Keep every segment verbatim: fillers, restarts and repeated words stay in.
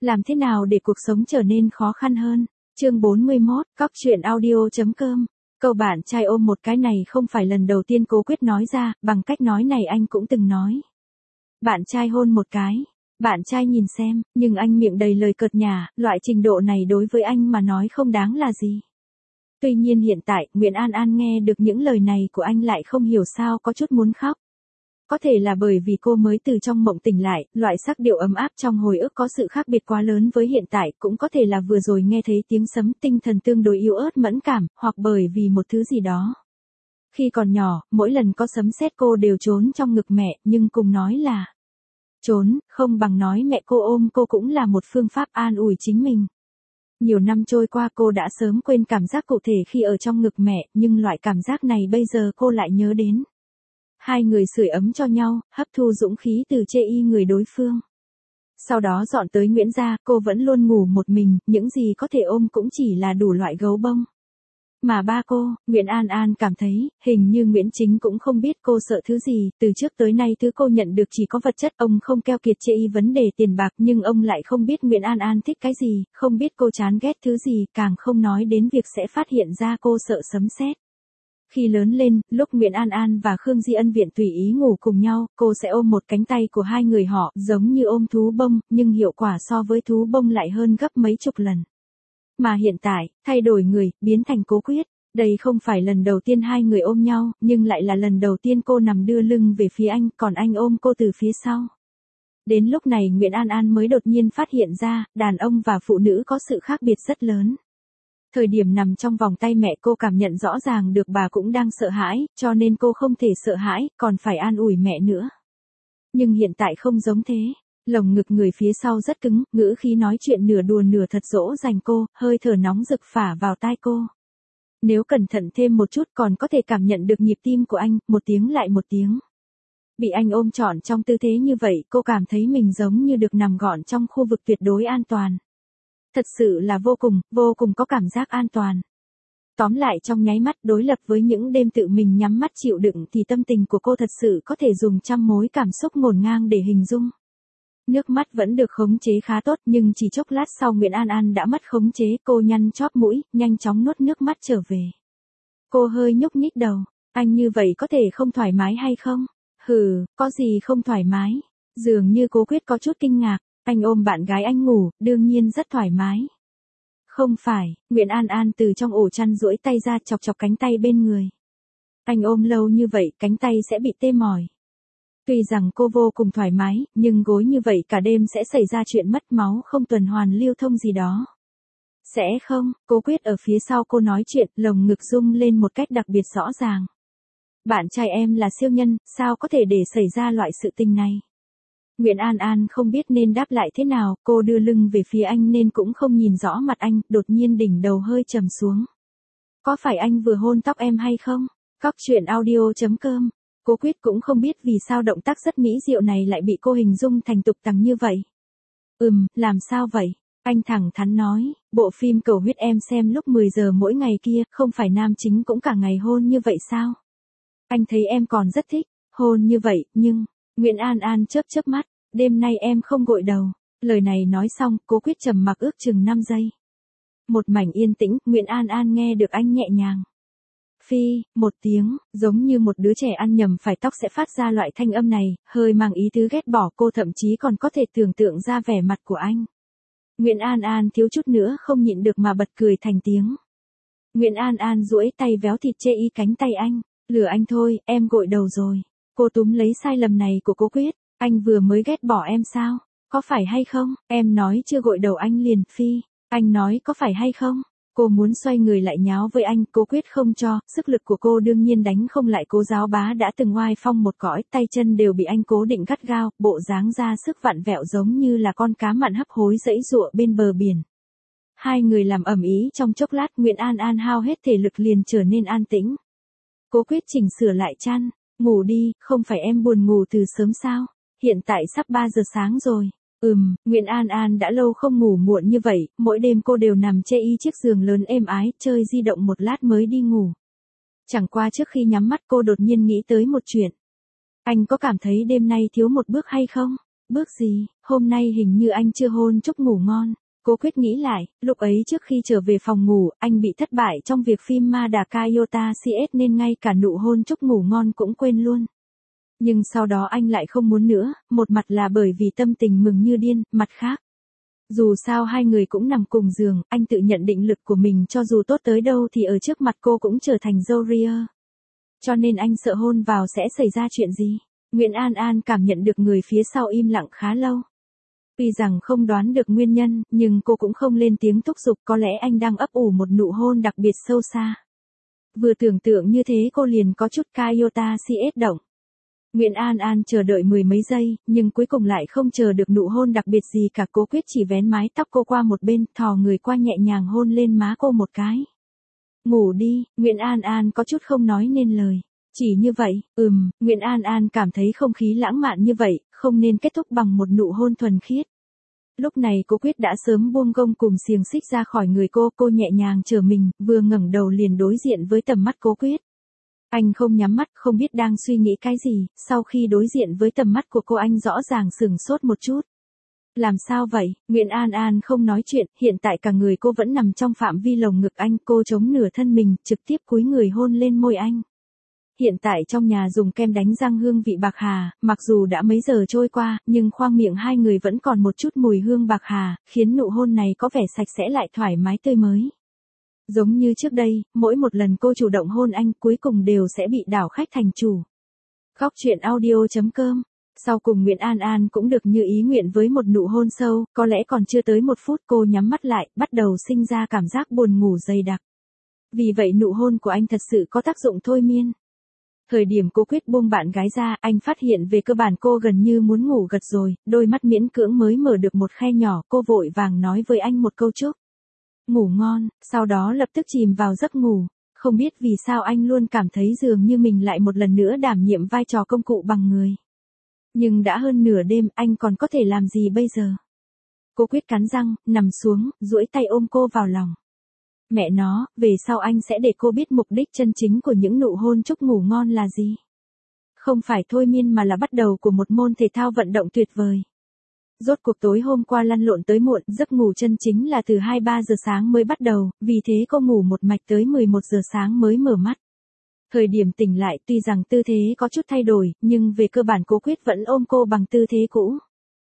Làm thế nào để cuộc sống trở nên khó khăn hơn? Chương bốn mươi mốt, cóc truyện audio.com. Câu bạn trai ôm một cái này không phải lần đầu tiên Cố Quyết nói ra, bằng cách nói này anh cũng từng nói. Bạn trai hôn một cái. Bạn trai nhìn xem, nhưng anh miệng đầy lời cợt nhả, loại trình độ này đối với anh mà nói không đáng là gì. Tuy nhiên hiện tại, Nguyễn An An nghe được những lời này của anh lại không hiểu sao có chút muốn khóc. Có thể là bởi vì cô mới từ trong mộng tỉnh lại, loại sắc điệu ấm áp trong hồi ức có sự khác biệt quá lớn với hiện tại, cũng có thể là vừa rồi nghe thấy tiếng sấm tinh thần tương đối yếu ớt mẫn cảm, hoặc bởi vì một thứ gì đó. Khi còn nhỏ, mỗi lần có sấm sét cô đều trốn trong ngực mẹ, nhưng cùng nói là trốn, không bằng nói mẹ cô ôm cô cũng là một phương pháp an ủi chính mình. Nhiều năm trôi qua cô đã sớm quên cảm giác cụ thể khi ở trong ngực mẹ, nhưng loại cảm giác này bây giờ cô lại nhớ đến. Hai người sưởi ấm cho nhau, hấp thu dũng khí từ chê y người đối phương. Sau đó dọn tới Nguyễn gia, cô vẫn luôn ngủ một mình, những gì có thể ôm cũng chỉ là đủ loại gấu bông. Mà ba cô, Nguyễn An An cảm thấy, hình như Nguyễn Chính cũng không biết cô sợ thứ gì, từ trước tới nay thứ cô nhận được chỉ có vật chất, ông không keo kiệt chê y vấn đề tiền bạc, nhưng ông lại không biết Nguyễn An An thích cái gì, không biết cô chán ghét thứ gì, càng không nói đến việc sẽ phát hiện ra cô sợ sấm sét. Khi lớn lên, lúc Nguyễn An An và Khương Di Ân viện tùy ý ngủ cùng nhau, cô sẽ ôm một cánh tay của hai người họ, giống như ôm thú bông, nhưng hiệu quả so với thú bông lại hơn gấp mấy chục lần. Mà hiện tại, thay đổi người, biến thành Cố Quyết. Đây không phải lần đầu tiên hai người ôm nhau, nhưng lại là lần đầu tiên cô nằm đưa lưng về phía anh, còn anh ôm cô từ phía sau. Đến lúc này Nguyễn An An mới đột nhiên phát hiện ra, đàn ông và phụ nữ có sự khác biệt rất lớn. Thời điểm nằm trong vòng tay mẹ cô cảm nhận rõ ràng được bà cũng đang sợ hãi, cho nên cô không thể sợ hãi, còn phải an ủi mẹ nữa. Nhưng hiện tại không giống thế. Lồng ngực người phía sau rất cứng, ngữ khí nói chuyện nửa đùa nửa thật dỗ dành cô, hơi thở nóng rực phả vào tai cô. Nếu cẩn thận thêm một chút còn có thể cảm nhận được nhịp tim của anh, một tiếng lại một tiếng. Bị anh ôm trọn trong tư thế như vậy, cô cảm thấy mình giống như được nằm gọn trong khu vực tuyệt đối an toàn. Thật sự là vô cùng, vô cùng có cảm giác an toàn. Tóm lại trong nháy mắt đối lập với những đêm tự mình nhắm mắt chịu đựng thì tâm tình của cô thật sự có thể dùng trăm mối cảm xúc ngổn ngang để hình dung. Nước mắt vẫn được khống chế khá tốt nhưng chỉ chốc lát sau Nguyễn An An đã mất khống chế, cô nhăn chóp mũi, nhanh chóng nuốt nước mắt trở về. Cô hơi nhúc nhích đầu, anh như vậy có thể không thoải mái hay không? Hừ, có gì không thoải mái? Dường như Cố Quyết có chút kinh ngạc, anh ôm bạn gái anh ngủ, đương nhiên rất thoải mái. Không phải, Nguyễn An An từ trong ổ chăn duỗi tay ra chọc chọc cánh tay bên người. Anh ôm lâu như vậy cánh tay sẽ bị tê mỏi. Tuy rằng cô vô cùng thoải mái, nhưng gối như vậy cả đêm sẽ xảy ra chuyện mất máu không tuần hoàn lưu thông gì đó. Sẽ không, Cố Quyết ở phía sau cô nói chuyện, lồng ngực rung lên một cách đặc biệt rõ ràng. Bạn trai em là siêu nhân, sao có thể để xảy ra loại sự tình này? Nguyễn An An không biết nên đáp lại thế nào, cô đưa lưng về phía anh nên cũng không nhìn rõ mặt anh, đột nhiên đỉnh đầu hơi trầm xuống. Có phải anh vừa hôn tóc em hay không? Cóc truyện audio.com. Cố Quyết cũng không biết vì sao động tác rất mỹ diệu này lại bị cô hình dung thành tục tằng như vậy. Ừm, làm sao vậy? Anh thẳng thắn nói, bộ phim Cầu Huyết em xem lúc mười giờ mỗi ngày kia, không phải nam chính cũng cả ngày hôn như vậy sao? Anh thấy em còn rất thích, hôn như vậy, nhưng... Nguyễn An An chớp chớp mắt, đêm nay em không gội đầu. Lời này nói xong, Cố Quyết trầm mặc ước chừng năm giây. Một mảnh yên tĩnh, Nguyễn An An nghe được anh nhẹ nhàng. Phi, một tiếng, giống như một đứa trẻ ăn nhầm phải tóc sẽ phát ra loại thanh âm này, hơi mang ý tứ ghét bỏ, cô thậm chí còn có thể tưởng tượng ra vẻ mặt của anh. Nguyễn An An thiếu chút nữa không nhịn được mà bật cười thành tiếng. Nguyễn An An duỗi tay véo thịt chê y cánh tay anh, lừa anh thôi, em gội đầu rồi. Cô túm lấy sai lầm này của Cố Quyết, anh vừa mới ghét bỏ em sao? Có phải hay không? Em nói chưa gội đầu anh liền phi, anh nói có phải hay không? Cô muốn xoay người lại nháo với anh, Cố Quyết không cho, sức lực của cô đương nhiên đánh không lại Cố Giáo Bá đã từng oai phong một cõi, tay chân đều bị anh cố định gắt gao, bộ dáng ra sức vặn vẹo giống như là con cá mặn hấp hối dẫy dụa bên bờ biển. Hai người làm ầm ĩ trong chốc lát, Nguyễn An An hao hết thể lực liền trở nên an tĩnh. Cố Quyết chỉnh sửa lại chăn, ngủ đi, không phải em buồn ngủ từ sớm sao? Hiện tại sắp ba giờ sáng rồi. Ừm, Nguyễn An An đã lâu không ngủ muộn như vậy, mỗi đêm cô đều nằm chê y chiếc giường lớn êm ái, chơi di động một lát mới đi ngủ. Chẳng qua trước khi nhắm mắt cô đột nhiên nghĩ tới một chuyện. Anh có cảm thấy đêm nay thiếu một bước hay không? Bước gì, hôm nay hình như anh chưa hôn Trúc ngủ ngon. Cô quyết nghĩ lại, lúc ấy trước khi trở về phòng ngủ, anh bị thất bại trong việc phim Ma Đà Kayota xê ét nên ngay cả nụ hôn Trúc ngủ ngon cũng quên luôn. Nhưng sau đó anh lại không muốn nữa, một mặt là bởi vì tâm tình mừng như điên, mặt khác. Dù sao hai người cũng nằm cùng giường, anh tự nhận định lực của mình cho dù tốt tới đâu thì ở trước mặt cô cũng trở thành dâu ria. Cho nên anh sợ hôn vào sẽ xảy ra chuyện gì. Nguyễn An An cảm nhận được người phía sau im lặng khá lâu. Tuy rằng không đoán được nguyên nhân, nhưng cô cũng không lên tiếng thúc giục, có lẽ anh đang ấp ủ một nụ hôn đặc biệt sâu xa. Vừa tưởng tượng như thế cô liền có chút Kayota xê ét động. Nguyễn An An chờ đợi mười mấy giây, nhưng cuối cùng lại không chờ được nụ hôn đặc biệt gì cả. Cố quyết chỉ vén mái tóc cô qua một bên, thò người qua nhẹ nhàng hôn lên má cô một cái. Ngủ đi, Nguyễn An An có chút không nói nên lời. Chỉ như vậy, ừm, Nguyễn An An cảm thấy không khí lãng mạn như vậy, không nên kết thúc bằng một nụ hôn thuần khiết. Lúc này Cố Quyết đã sớm buông gông cùng xiềng xích ra khỏi người cô, cô nhẹ nhàng trở mình, vừa ngẩng đầu liền đối diện với tầm mắt Cố Quyết. Anh không nhắm mắt, không biết đang suy nghĩ cái gì, sau khi đối diện với tầm mắt của cô anh rõ ràng sửng sốt một chút. Làm sao vậy? Nguyễn An An không nói chuyện, hiện tại cả người cô vẫn nằm trong phạm vi lồng ngực anh, cô chống nửa thân mình, trực tiếp cúi người hôn lên môi anh. Hiện tại trong nhà dùng kem đánh răng hương vị bạc hà, mặc dù đã mấy giờ trôi qua, nhưng khoang miệng hai người vẫn còn một chút mùi hương bạc hà, khiến nụ hôn này có vẻ sạch sẽ lại thoải mái tươi mới. Giống như trước đây, mỗi một lần cô chủ động hôn anh cuối cùng đều sẽ bị đảo khách thành chủ. Góc truyện audio chấm com. Sau cùng Nguyễn An An cũng được như ý nguyện với một nụ hôn sâu, có lẽ còn chưa tới một phút cô nhắm mắt lại, bắt đầu sinh ra cảm giác buồn ngủ dày đặc. Vì vậy nụ hôn của anh thật sự có tác dụng thôi miên. Thời điểm Cố Quyết buông bạn gái ra, anh phát hiện về cơ bản cô gần như muốn ngủ gật rồi, đôi mắt miễn cưỡng mới mở được một khe nhỏ, cô vội vàng nói với anh một câu chúc. Ngủ ngon, sau đó lập tức chìm vào giấc ngủ. Không biết vì sao anh luôn cảm thấy dường như mình lại một lần nữa đảm nhiệm vai trò công cụ bằng người. Nhưng đã hơn nửa đêm, anh còn có thể làm gì bây giờ? Cố Quyết cắn răng, nằm xuống, duỗi tay ôm cô vào lòng. Mẹ nó, về sau anh sẽ để cô biết mục đích chân chính của những nụ hôn chúc ngủ ngon là gì. Không phải thôi miên mà là bắt đầu của một môn thể thao vận động tuyệt vời. Rốt cuộc tối hôm qua lăn lộn tới muộn, giấc ngủ chân chính là từ hai ba giờ sáng mới bắt đầu, vì thế cô ngủ một mạch tới mười một giờ sáng mới mở mắt. Thời điểm tỉnh lại tuy rằng tư thế có chút thay đổi, nhưng về cơ bản Cố Quyết vẫn ôm cô bằng tư thế cũ.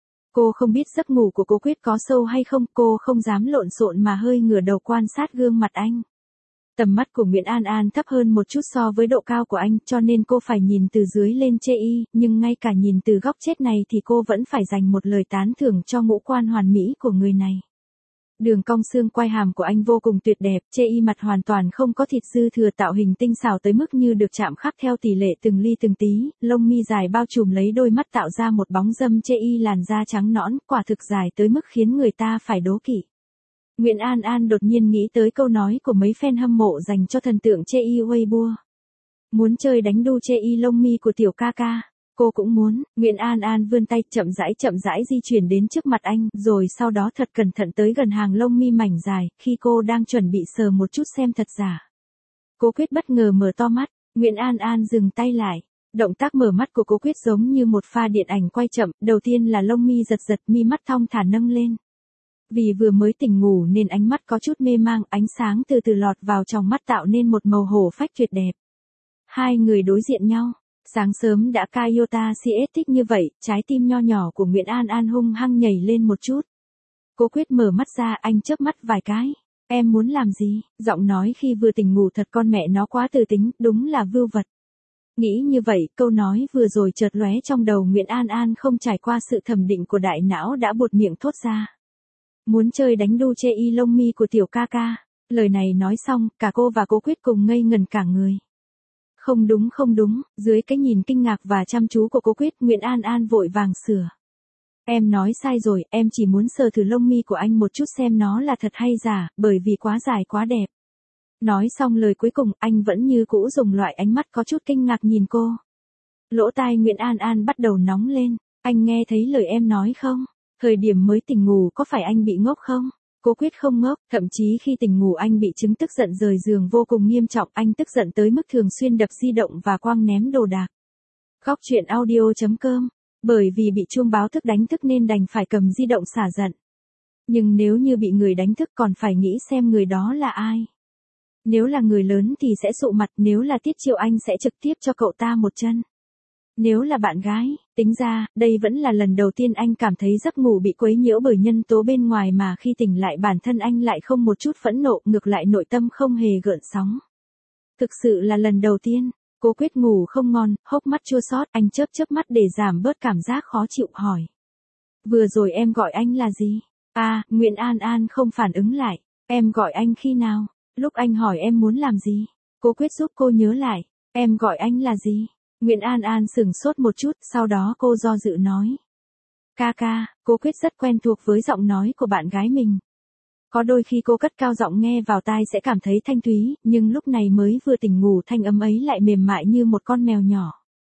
Cô không biết giấc ngủ của Cố Quyết có sâu hay không, cô không dám lộn xộn mà hơi ngửa đầu quan sát gương mặt anh. Tầm mắt của Nguyễn An An thấp hơn một chút so với độ cao của anh, cho nên cô phải nhìn từ dưới lên chê y, nhưng ngay cả nhìn từ góc chết này thì cô vẫn phải dành một lời tán thưởng cho ngũ quan hoàn mỹ của người này. Đường cong xương quai hàm của anh vô cùng tuyệt đẹp, chê y mặt hoàn toàn không có thịt dư thừa, tạo hình tinh xảo tới mức như được chạm khắc theo tỷ lệ từng ly từng tí, lông mi dài bao trùm lấy đôi mắt tạo ra một bóng dâm, chê y làn da trắng nõn, quả thực dài tới mức khiến người ta phải đố kỵ. Nguyễn An An đột nhiên nghĩ tới câu nói của mấy fan hâm mộ dành cho thần tượng chê y Weibo. Muốn chơi đánh đu chê y lông mi của tiểu ca ca. Cô cũng muốn. Nguyễn An An vươn tay chậm rãi chậm rãi di chuyển đến trước mặt anh, rồi sau đó thật cẩn thận tới gần hàng lông mi mảnh dài, khi cô đang chuẩn bị sờ một chút xem thật giả. Cố Quyết bất ngờ mở to mắt, Nguyễn An An dừng tay lại. Động tác mở mắt của Cố Quyết giống như một pha điện ảnh quay chậm, đầu tiên là lông mi giật giật, mi mắt thong thả nâng lên. Vì vừa mới tỉnh ngủ nên ánh mắt có chút mê mang, ánh sáng từ từ lọt vào trong mắt tạo nên một màu hổ phách tuyệt đẹp. Hai người đối diện nhau. Sáng sớm đã Kayota xê ét thích như vậy, trái tim nho nhỏ của Nguyễn An An hung hăng nhảy lên một chút. Cố Quyết mở mắt ra, anh chớp mắt vài cái. Em muốn làm gì? Giọng nói khi vừa tỉnh ngủ thật con mẹ nó quá từ tính, đúng là vưu vật. Nghĩ như vậy, câu nói vừa rồi chợt lóe trong đầu Nguyễn An An không trải qua sự thẩm định của đại não đã buột miệng thốt ra. Muốn chơi đánh đu chê y lông mi của tiểu ca ca. Lời này nói xong, cả cô và Cố Quyết cùng ngây ngần cả người. Không đúng không đúng, dưới cái nhìn kinh ngạc và chăm chú của Cố Quyết, Nguyễn An An vội vàng sửa. Em nói sai rồi, em chỉ muốn sờ thử lông mi của anh một chút xem nó là thật hay giả, bởi vì quá dài quá đẹp. Nói xong lời cuối cùng, anh vẫn như cũ dùng loại ánh mắt có chút kinh ngạc nhìn cô. Lỗ tai Nguyễn An An bắt đầu nóng lên, anh nghe thấy lời em nói không? Thời điểm mới tỉnh ngủ có phải anh bị ngốc không? Cố Quyết không ngốc, thậm chí khi tỉnh ngủ anh bị chứng tức giận rời giường vô cùng nghiêm trọng, anh tức giận tới mức thường xuyên đập di động và quăng ném đồ đạc. Góc truyện audio chấm com Bởi vì bị chuông báo thức đánh thức nên đành phải cầm di động xả giận. Nhưng nếu như bị người đánh thức còn phải nghĩ xem người đó là ai. Nếu là người lớn thì sẽ sụ mặt, nếu là Tiết Triệu Anh sẽ trực tiếp cho cậu ta một chân. Nếu là bạn gái, tính ra, đây vẫn là lần đầu tiên anh cảm thấy giấc ngủ bị quấy nhiễu bởi nhân tố bên ngoài mà khi tỉnh lại bản thân anh lại không một chút phẫn nộ, ngược lại nội tâm không hề gợn sóng. Thực sự là lần đầu tiên, Cố Quyết ngủ không ngon, hốc mắt chua xót, anh chớp chớp mắt để giảm bớt cảm giác khó chịu hỏi. Vừa rồi em gọi anh là gì? À, Nguyễn An An không phản ứng lại, em gọi anh khi nào? Lúc anh hỏi em muốn làm gì? Cố Quyết giúp cô nhớ lại, em gọi anh là gì? Nguyễn An An sửng sốt một chút, sau đó cô do dự nói. Ca ca, Cố Quyết rất quen thuộc với giọng nói của bạn gái mình. Có đôi khi cô cất cao giọng nghe vào tai sẽ cảm thấy thanh thúy, nhưng lúc này mới vừa tỉnh ngủ thanh âm ấy lại mềm mại như một con mèo nhỏ.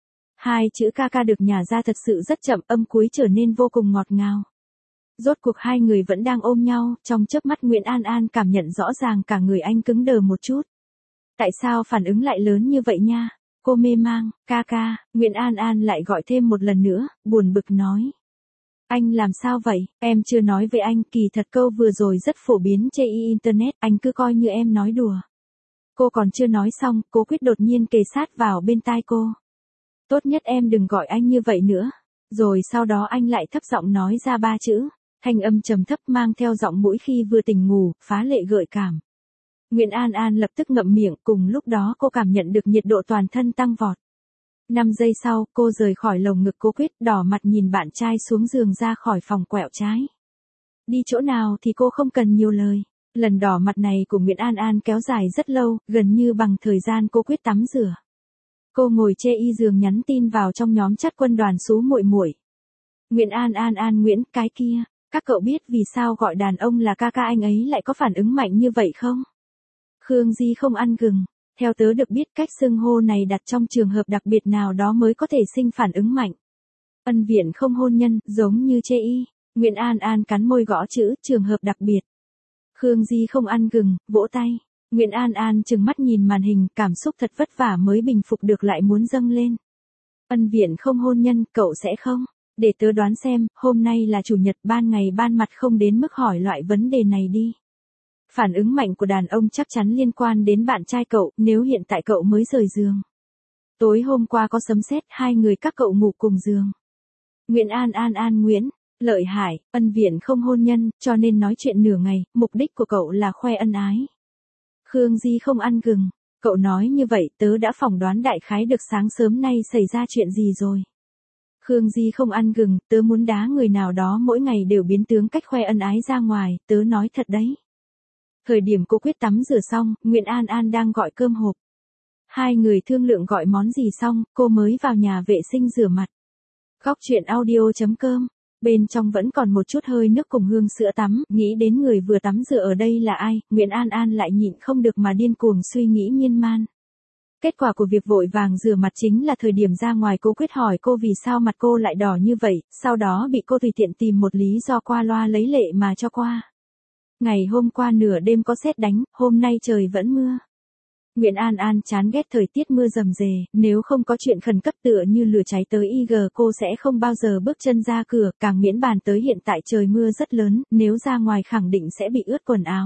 Hai chữ ca ca được nhả ra thật sự rất chậm, âm cuối trở nên vô cùng ngọt ngào. Rốt cuộc hai người vẫn đang ôm nhau, trong chớp mắt Nguyễn An An cảm nhận rõ ràng cả người anh cứng đờ một chút. Tại sao phản ứng lại lớn như vậy nha? Cô mê mang, ca ca, Nguyễn An An lại gọi thêm một lần nữa, buồn bực nói. Anh làm sao vậy, em chưa nói với anh, kỳ thật câu vừa rồi rất phổ biến trên Internet, anh cứ coi như em nói đùa. Cô còn chưa nói xong, Cố Quyết đột nhiên kề sát vào bên tai cô. Tốt nhất em đừng gọi anh như vậy nữa. Rồi sau đó anh lại thấp giọng nói ra ba chữ, thanh âm trầm thấp mang theo giọng mũi khi vừa tỉnh ngủ, phá lệ gợi cảm. Nguyễn An An lập tức ngậm miệng, cùng lúc đó cô cảm nhận được nhiệt độ toàn thân tăng vọt. Năm giây sau, cô rời khỏi lồng ngực Cố Quyết, đỏ mặt nhìn bạn trai xuống giường ra khỏi phòng quẹo trái. Đi chỗ nào thì cô không cần nhiều lời. Lần đỏ mặt này của Nguyễn An An kéo dài rất lâu, gần như bằng thời gian Cố Quyết tắm rửa. Cô ngồi chê y giường nhắn tin vào trong nhóm chat quân đoàn xú muội muội. Nguyễn An An An Nguyễn, cái kia, các cậu biết vì sao gọi đàn ông là ca ca anh ấy lại có phản ứng mạnh như vậy không? Khương Di không ăn gừng. Theo tớ được biết cách xưng hô này đặt trong trường hợp đặc biệt nào đó mới có thể sinh phản ứng mạnh. Ân viện không hôn nhân, giống như chê y. Nguyễn An An cắn môi gõ chữ, trường hợp đặc biệt. Khương Di không ăn gừng, vỗ tay. Nguyễn An An trừng mắt nhìn màn hình, cảm xúc thật vất vả mới bình phục được lại muốn dâng lên. Ân viện không hôn nhân, cậu sẽ không? Để tớ đoán xem, hôm nay là chủ nhật, ban ngày ban mặt không đến mức hỏi loại vấn đề này đi. Phản ứng mạnh của đàn ông chắc chắn liên quan đến bạn trai cậu, nếu hiện tại cậu mới rời giường. Tối hôm qua có sấm sét, hai người các cậu ngủ cùng giường. Nguyễn An An An Nguyễn, lợi hại, ân viện không hôn nhân, cho nên nói chuyện nửa ngày, mục đích của cậu là khoe ân ái. Khương Di không ăn gừng, cậu nói như vậy tớ đã phỏng đoán đại khái được sáng sớm nay xảy ra chuyện gì rồi. Khương Di không ăn gừng, tớ muốn đá người nào đó mỗi ngày đều biến tướng cách khoe ân ái ra ngoài, tớ nói thật đấy. Thời điểm Cố Quyết tắm rửa xong, Nguyễn An An đang gọi cơm hộp. Hai người thương lượng gọi món gì xong, cô mới vào nhà vệ sinh rửa mặt. Góc truyện audio chấm com, bên trong vẫn còn một chút hơi nước cùng hương sữa tắm, nghĩ đến người vừa tắm rửa ở đây là ai, Nguyễn An An lại nhịn không được mà điên cuồng suy nghĩ miên man. Kết quả của việc vội vàng rửa mặt chính là thời điểm ra ngoài Cố Quyết hỏi cô vì sao mặt cô lại đỏ như vậy, sau đó bị cô tùy tiện tìm một lý do qua loa lấy lệ mà cho qua. Ngày hôm qua nửa đêm có sét đánh, hôm nay trời vẫn mưa. Nguyễn An An chán ghét thời tiết mưa rầm rề, nếu không có chuyện khẩn cấp tựa như lửa cháy tới i giê cô sẽ không bao giờ bước chân ra cửa, càng miễn bàn tới hiện tại trời mưa rất lớn, nếu ra ngoài khẳng định sẽ bị ướt quần áo.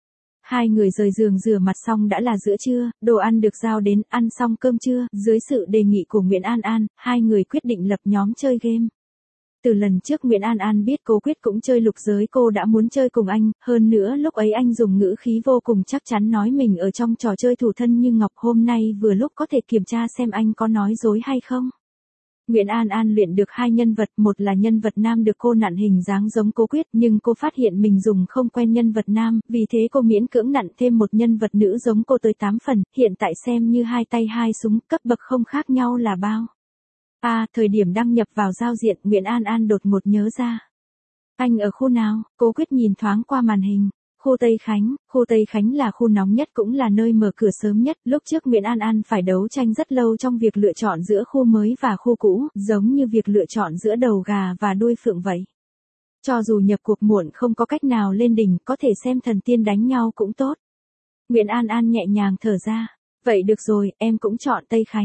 Hai người rời giường rửa mặt xong đã là giữa trưa, đồ ăn được giao đến, ăn xong cơm trưa, dưới sự đề nghị của Nguyễn An An, hai người quyết định lập nhóm chơi game. Từ lần trước Nguyễn An An biết Cố Quyết cũng chơi lục giới cô đã muốn chơi cùng anh, hơn nữa lúc ấy anh dùng ngữ khí vô cùng chắc chắn nói mình ở trong trò chơi thủ thân như ngọc, hôm nay vừa lúc có thể kiểm tra xem anh có nói dối hay không. Nguyễn An An luyện được hai nhân vật, một là nhân vật nam được cô nặn hình dáng giống Cố Quyết nhưng cô phát hiện mình dùng không quen nhân vật nam, vì thế cô miễn cưỡng nặn thêm một nhân vật nữ giống cô tới tám phần, hiện tại xem như hai tay hai súng, cấp bậc không khác nhau là bao. À, thời điểm đăng nhập vào giao diện, Nguyễn An An đột ngột nhớ ra. Anh ở khu nào? Cố Quyết nhìn thoáng qua màn hình. Khu Tây Khánh, khu Tây Khánh là khu nóng nhất cũng là nơi mở cửa sớm nhất. Lúc trước Nguyễn An An phải đấu tranh rất lâu trong việc lựa chọn giữa khu mới và khu cũ, giống như việc lựa chọn giữa đầu gà và đuôi phượng vậy. Cho dù nhập cuộc muộn không có cách nào lên đỉnh, có thể xem thần tiên đánh nhau cũng tốt. Nguyễn An An nhẹ nhàng thở ra. Vậy được rồi, em cũng chọn Tây Khánh.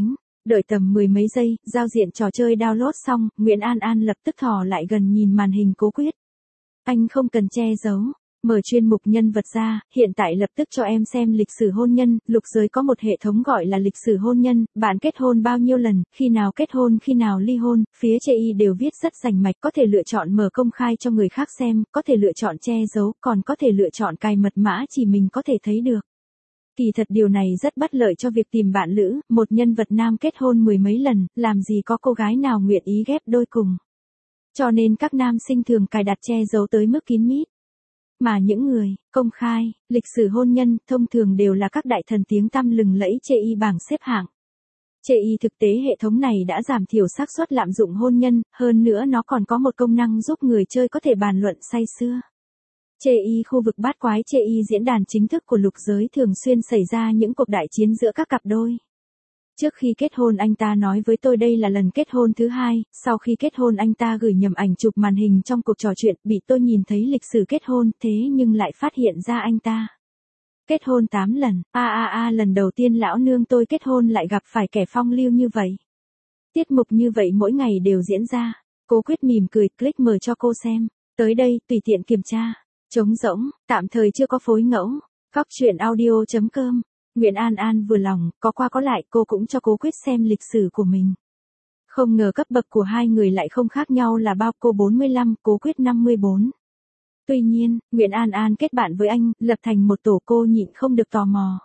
Đợi tầm mười mấy giây, giao diện trò chơi download xong, Nguyễn An An lập tức thò lại gần nhìn màn hình Cố Quyết. Anh không cần che giấu. Mở chuyên mục nhân vật ra, hiện tại lập tức cho em xem lịch sử hôn nhân, lục giới có một hệ thống gọi là lịch sử hôn nhân, bạn kết hôn bao nhiêu lần, khi nào kết hôn khi nào ly hôn, phía chê y đều viết rất rành mạch, có thể lựa chọn mở công khai cho người khác xem, có thể lựa chọn che giấu, còn có thể lựa chọn cài mật mã chỉ mình có thể thấy được. Kỳ thật điều này rất bất lợi cho việc tìm bạn lữ, một nhân vật nam kết hôn mười mấy lần, làm gì có cô gái nào nguyện ý ghép đôi cùng. Cho nên các nam sinh thường cài đặt che giấu tới mức kín mít. Mà những người, công khai, lịch sử hôn nhân, thông thường đều là các đại thần tiếng tăm lừng lẫy chê y bảng xếp hạng. Chê y thực tế hệ thống này đã giảm thiểu xác suất lạm dụng hôn nhân, hơn nữa nó còn có một công năng giúp người chơi có thể bàn luận say sưa. Chê y khu vực bát quái chê y diễn đàn chính thức của lục giới thường xuyên xảy ra những cuộc đại chiến giữa các cặp đôi. Trước khi kết hôn anh ta nói với tôi đây là lần kết hôn thứ hai, sau khi kết hôn anh ta gửi nhầm ảnh chụp màn hình trong cuộc trò chuyện, bị tôi nhìn thấy lịch sử kết hôn, thế nhưng lại phát hiện ra anh ta kết hôn tám lần, a a a lần đầu tiên lão nương tôi kết hôn lại gặp phải kẻ phong lưu như vậy. Tiết mục như vậy mỗi ngày đều diễn ra. Cố Quyết mỉm cười, click mở cho cô xem. Tới đây, tùy tiện kiểm tra. Trống rỗng, tạm thời chưa có phối ngẫu. Cóc truyện audio chấm com. Nguyễn An An vừa lòng, có qua có lại cô cũng cho Cố Quyết xem lịch sử của mình. Không ngờ cấp bậc của hai người lại không khác nhau là bao, cô bốn mươi lăm, Cố Quyết năm mươi bốn. Tuy nhiên, Nguyễn An An kết bạn với anh, lập thành một tổ, cô nhịn không được tò mò.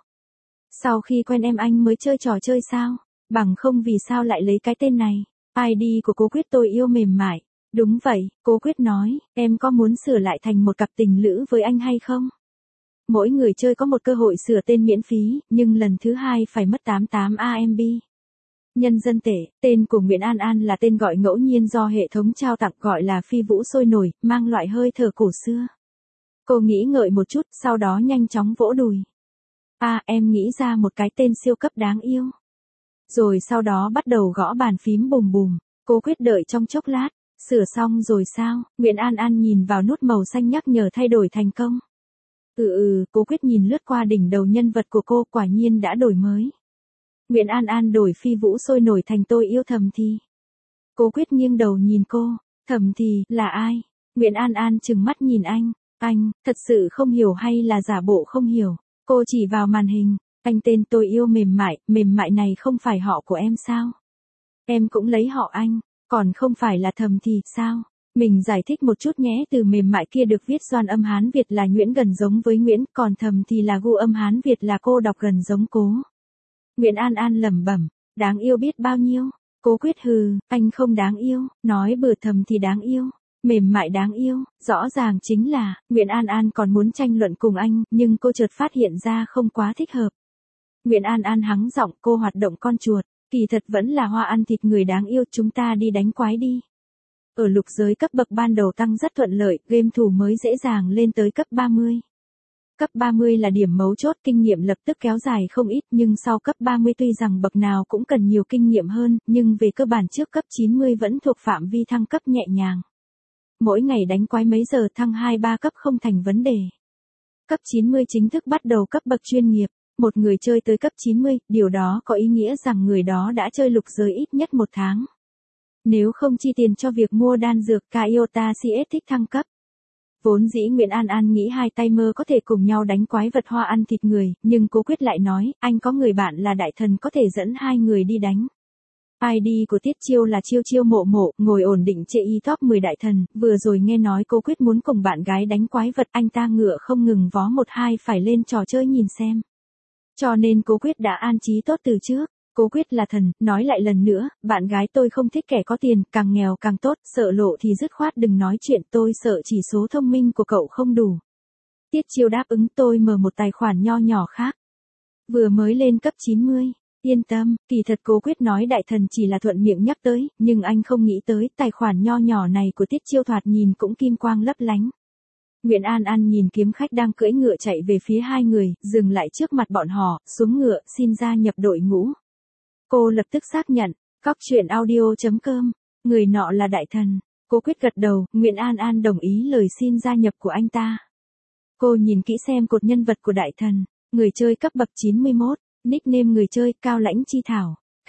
Sau khi quen em anh mới chơi trò chơi sao? Bằng không vì sao lại lấy cái tên này? i đê của Cố Quyết tôi yêu mềm mại. Đúng vậy, Cố Quyết nói, em có muốn sửa lại thành một cặp tình lữ với anh hay không? Mỗi người chơi có một cơ hội sửa tên miễn phí, nhưng lần thứ hai phải mất tám mươi tám a em bê. Nhân dân tệ, tên của Nguyễn An An là tên gọi ngẫu nhiên do hệ thống trao tặng gọi là phi vũ sôi nổi, mang loại hơi thở cổ xưa. Cô nghĩ ngợi một chút, sau đó nhanh chóng vỗ đùi. À, em nghĩ ra một cái tên siêu cấp đáng yêu. Rồi sau đó bắt đầu gõ bàn phím bùm bùm. Cố Quyết đợi trong chốc lát, sửa xong rồi sao? Nguyễn An An nhìn vào nút màu xanh nhắc nhở thay đổi thành công. Ừ ừ, Cố Quyết nhìn lướt qua đỉnh đầu nhân vật của cô, quả nhiên đã đổi mới. Nguyễn An An đổi phi vũ sôi nổi thành tôi yêu Thẩm Thì. Cố Quyết nghiêng đầu nhìn cô, Thẩm Thì, là ai? Nguyễn An An trừng mắt nhìn anh, anh, thật sự không hiểu hay là giả bộ không hiểu? Cô chỉ vào màn hình, anh tên tôi yêu mềm mại, mềm mại này không phải họ của em sao? Em cũng lấy họ anh, còn không phải là Thẩm Thì sao? Mình giải thích một chút nhé, từ mềm mại kia được viết doan âm Hán Việt là Nguyễn gần giống với Nguyễn, còn Thẩm Thì là gu âm Hán Việt là cô đọc gần giống Cố. Nguyễn An An lẩm bẩm, đáng yêu biết bao nhiêu. Cố Quyết hừ, anh không đáng yêu, nói bừa Thẩm Thì đáng yêu, mềm mại đáng yêu, rõ ràng chính là, Nguyễn An An còn muốn tranh luận cùng anh, nhưng cô chợt phát hiện ra không quá thích hợp. Nguyễn An An hắng giọng, cô hoạt động con chuột, kỳ thật vẫn là hoa ăn thịt người đáng yêu, chúng ta đi đánh quái đi. Ở lục giới cấp bậc ban đầu tăng rất thuận lợi, game thủ mới dễ dàng lên tới cấp ba mươi. Cấp ba mươi là điểm mấu chốt, kinh nghiệm lập tức kéo dài không ít, nhưng sau cấp ba mươi tuy rằng bậc nào cũng cần nhiều kinh nghiệm hơn, nhưng về cơ bản trước cấp chín mươi vẫn thuộc phạm vi thăng cấp nhẹ nhàng. Mỗi ngày đánh quái mấy giờ thăng hai ba cấp không thành vấn đề. Cấp chín mươi chính thức bắt đầu cấp bậc chuyên nghiệp. Một người chơi tới cấp chín mươi, điều đó có ý nghĩa rằng người đó đã chơi lục giới ít nhất một tháng. Nếu không chi tiền cho việc mua đan dược, Kaiota xê ét thích thăng cấp. Vốn dĩ Nguyễn An An nghĩ hai tay mơ có thể cùng nhau đánh quái vật hoa ăn thịt người, nhưng Cố Quyết lại nói, anh có người bạn là đại thần có thể dẫn hai người đi đánh. i đê của Tiết Chiêu là chiêu chiêu mộ mộ, ngồi ổn định chê y top mười đại thần, vừa rồi nghe nói Cố Quyết muốn cùng bạn gái đánh quái vật, anh ta ngựa không ngừng vó một hai phải lên trò chơi nhìn xem. Cho nên Cố Quyết đã an trí tốt từ trước. Cố Quyết là thần, nói lại lần nữa, bạn gái tôi không thích kẻ có tiền, càng nghèo càng tốt, sợ lộ thì dứt khoát đừng nói chuyện, tôi sợ chỉ số thông minh của cậu không đủ. Tiết Chiêu đáp ứng, tôi mở một tài khoản nho nhỏ khác. Vừa mới lên cấp chín mươi, yên tâm, kỳ thật Cố Quyết nói đại thần chỉ là thuận miệng nhắc tới, nhưng anh không nghĩ tới tài khoản nho nhỏ này của Tiết Chiêu thoạt nhìn cũng kim quang lấp lánh. Nguyễn An An nhìn kiếm khách đang cưỡi ngựa chạy về phía hai người, dừng lại trước mặt bọn họ, xuống ngựa, xin gia nhập đội ngũ. Cô lập tức xác nhận, cóc truyện audio chấm com, người nọ là đại thần. Cố Quyết gật đầu, Nguyễn An An đồng ý lời xin gia nhập của anh ta. Cô nhìn kỹ xem cột nhân vật của đại thần, người chơi cấp bậc chín mươi mốt, nickname người chơi Cao Lãnh Chi Thảo,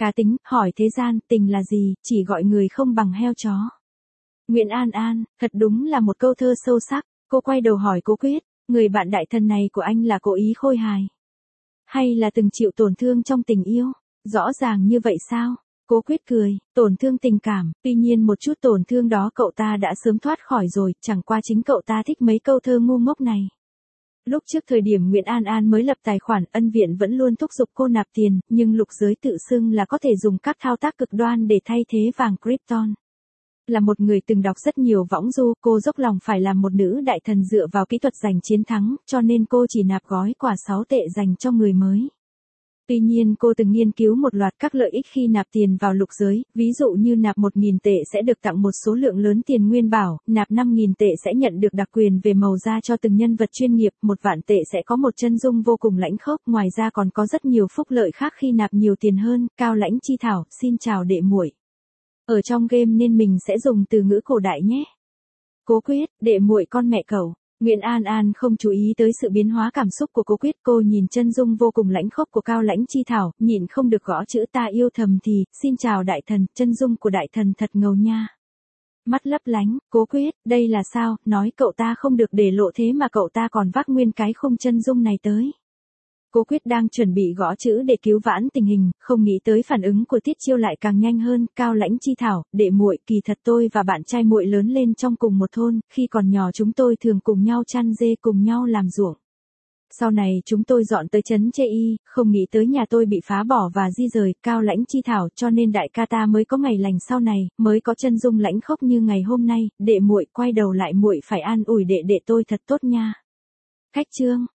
cá tính, hỏi thế gian, tình là gì, chỉ gọi người không bằng heo chó. Nguyễn An An, thật đúng là một câu thơ sâu sắc, cô quay đầu hỏi Cố Quyết, người bạn đại thần này của anh là cố ý khôi hài? Hay là từng chịu tổn thương trong tình yêu? Rõ ràng như vậy sao? Cố Quyết cười, tổn thương tình cảm, tuy nhiên một chút tổn thương đó cậu ta đã sớm thoát khỏi rồi, chẳng qua chính cậu ta thích mấy câu thơ ngu ngốc này. Lúc trước thời điểm Nguyễn An An mới lập tài khoản, Ân Viện vẫn luôn thúc giục cô nạp tiền, nhưng Lục Giới tự xưng là có thể dùng các thao tác cực đoan để thay thế vàng Krypton. Là một người từng đọc rất nhiều võng du, cô dốc lòng phải làm một nữ đại thần dựa vào kỹ thuật giành chiến thắng, cho nên cô chỉ nạp gói quà sáu tệ dành cho người mới. Tuy nhiên cô từng nghiên cứu một loạt các lợi ích khi nạp tiền vào Lục Giới, ví dụ như nạp một nghìn tệ sẽ được tặng một số lượng lớn tiền nguyên bảo, nạp năm nghìn tệ sẽ nhận được đặc quyền về màu da cho từng nhân vật chuyên nghiệp, một vạn tệ sẽ có một chân dung vô cùng lãnh khốc, ngoài ra còn có rất nhiều phúc lợi khác khi nạp nhiều tiền hơn. Cao Lãnh Chi Thảo, xin chào đệ muội. Ở trong game nên mình sẽ dùng từ ngữ cổ đại nhé. Cố Quyết, đệ muội con mẹ cậu. Nguyễn An An không chú ý tới sự biến hóa cảm xúc của Cố Quyết, cô nhìn chân dung vô cùng lãnh khốc của Cao Lãnh Chi Thảo, nhịn không được gõ chữ ta yêu thầm thì, xin chào đại thần, chân dung của đại thần thật ngầu nha. Mắt lấp lánh, Cố Quyết, đây là sao, nói cậu ta không được để lộ thế mà cậu ta còn vác nguyên cái khung chân dung này tới. Cố Quyết đang chuẩn bị gõ chữ để cứu vãn tình hình, không nghĩ tới phản ứng của Tiết Chiêu lại càng nhanh hơn. Cao Lãnh Chi Thảo, đệ muội, kỳ thật tôi và bạn trai muội lớn lên trong cùng một thôn, khi còn nhỏ chúng tôi thường cùng nhau chăn dê, cùng nhau làm ruộng. Sau này chúng tôi dọn tới trấn Chê Y, không nghĩ tới nhà tôi bị phá bỏ và di rời. Cao Lãnh Chi Thảo, cho nên đại ca ta mới có ngày lành sau này, mới có chân dung lãnh khốc như ngày hôm nay. Đệ muội, quay đầu lại muội phải an ủi đệ đệ tôi thật tốt nha. Khách chương.